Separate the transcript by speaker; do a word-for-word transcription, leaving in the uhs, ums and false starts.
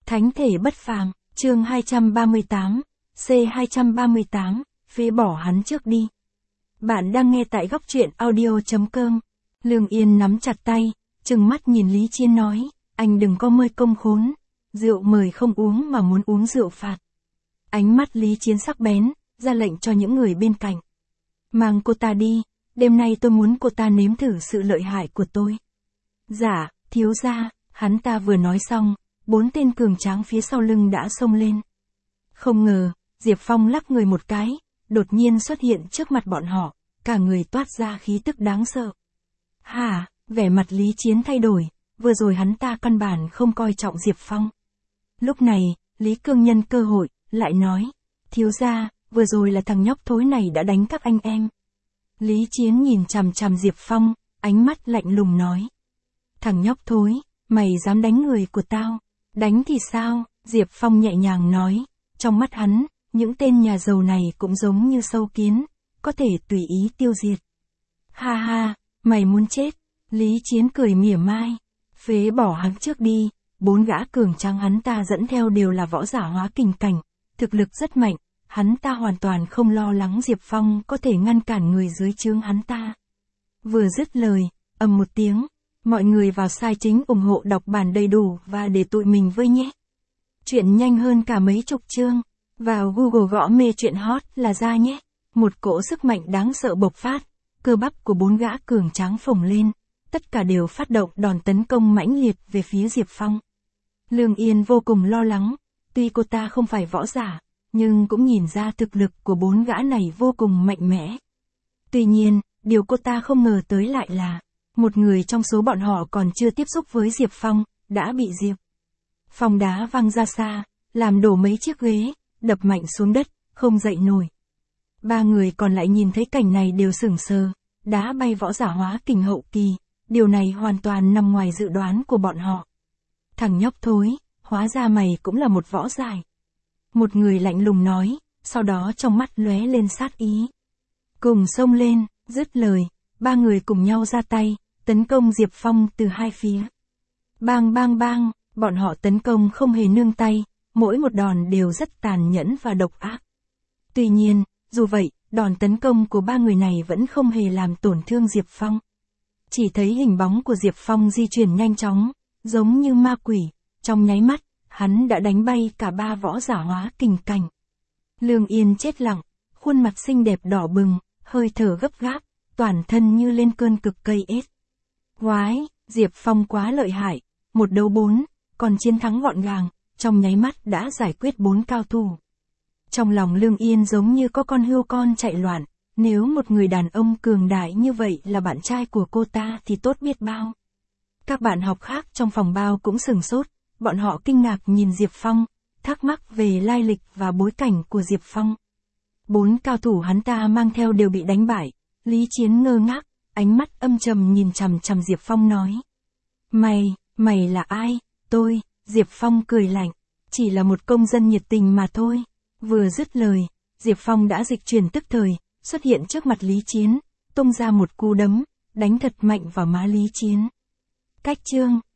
Speaker 1: Thánh thể bất phàm, chương hai trăm ba mươi tám, C hai trăm ba mươi tám, phế bỏ hắn trước đi. Bạn đang nghe tại góc truyện audio chấm com. Lương Yên nắm chặt tay, trừng mắt nhìn Lý Chiến nói, anh đừng có mời công khốn, rượu mời không uống mà muốn uống rượu phạt. Ánh mắt Lý Chiến sắc bén, ra lệnh cho những người bên cạnh. Mang cô ta đi, đêm nay tôi muốn cô ta nếm thử sự lợi hại của tôi. Dạ, thiếu gia, hắn ta vừa nói xong, bốn tên cường tráng phía sau lưng đã xông lên. Không ngờ, Diệp Phong lắc người một cái, đột nhiên xuất hiện trước mặt bọn họ, cả người toát ra khí tức đáng sợ. Hả, vẻ mặt Lý Chiến thay đổi, vừa rồi hắn ta căn bản không coi trọng Diệp Phong. Lúc này, Lý Cương nhân cơ hội, lại nói, thiếu gia, vừa rồi là thằng nhóc thối này đã đánh các anh em. Lý Chiến nhìn chằm chằm Diệp Phong, ánh mắt lạnh lùng nói. Thằng nhóc thối, mày dám đánh người của tao, đánh thì sao? Diệp Phong nhẹ nhàng nói, trong mắt hắn, những tên nhà giàu này cũng giống như sâu kiến, có thể tùy ý tiêu diệt. Ha ha, mày muốn chết? Lý Chiến cười mỉa mai, phế bỏ hắn trước đi, bốn gã cường tráng hắn ta dẫn theo đều là võ giả hóa kình cảnh, thực lực rất mạnh, hắn ta hoàn toàn không lo lắng Diệp Phong có thể ngăn cản người dưới trướng hắn ta. Vừa dứt lời, ầm một tiếng, mọi người vào sai chính ủng hộ đọc bản đầy đủ và để tụi mình với nhé. Chuyện nhanh hơn cả mấy chục chương, vào Google gõ mê chuyện hot là ra nhé. Một cỗ sức mạnh đáng sợ bộc phát, cơ bắp của bốn gã cường tráng phồng lên, tất cả đều phát động đòn tấn công mãnh liệt về phía Diệp Phong. Lương Yên vô cùng lo lắng, tuy cô ta không phải võ giả, nhưng cũng nhìn ra thực lực của bốn gã này vô cùng mạnh mẽ. Tuy nhiên, điều cô ta không ngờ tới lại là, một người trong số bọn họ còn chưa tiếp xúc với Diệp Phong, đã bị Diệp Phong đá văng ra xa, làm đổ mấy chiếc ghế, đập mạnh xuống đất, không dậy nổi. Ba người còn lại nhìn thấy cảnh này đều sửng sờ, đá bay võ giả hóa kình hậu kỳ, điều này hoàn toàn nằm ngoài dự đoán của bọn họ. Thằng nhóc thối, hóa ra mày cũng là một võ giải. Một người lạnh lùng nói, sau đó trong mắt lóe lên sát ý. Cùng xông lên, dứt lời, ba người cùng nhau ra tay, tấn công Diệp Phong từ hai phía. Bang bang bang, bọn họ tấn công không hề nương tay, mỗi một đòn đều rất tàn nhẫn và độc ác. Tuy nhiên, dù vậy, đòn tấn công của ba người này vẫn không hề làm tổn thương Diệp Phong. Chỉ thấy hình bóng của Diệp Phong di chuyển nhanh chóng, giống như ma quỷ, trong nháy mắt, hắn đã đánh bay cả ba võ giả hóa kình cảnh. Lương Yên chết lặng, khuôn mặt xinh đẹp đỏ bừng, hơi thở gấp gáp, toàn thân như lên cơn cực cây ết. Quái, Diệp Phong quá lợi hại, một đấu bốn, còn chiến thắng gọn gàng, trong nháy mắt đã giải quyết bốn cao thủ. Trong lòng Lương Yên giống như có con hươu con chạy loạn, nếu một người đàn ông cường đại như vậy là bạn trai của cô ta thì tốt biết bao. Các bạn học khác trong phòng bao cũng sửng sốt, bọn họ kinh ngạc nhìn Diệp Phong, thắc mắc về lai lịch và bối cảnh của Diệp Phong. Bốn cao thủ hắn ta mang theo đều bị đánh bại, Lý Chiến ngơ ngác, ánh mắt âm trầm nhìn chằm chằm Diệp Phong nói. Mày, mày là ai? Tôi, Diệp Phong cười lạnh, chỉ là một công dân nhiệt tình mà thôi. Vừa dứt lời, Diệp Phong đã dịch chuyển tức thời, xuất hiện trước mặt Lý Chiến, tung ra một cú đấm, đánh thật mạnh vào má Lý Chiến. Cách chương,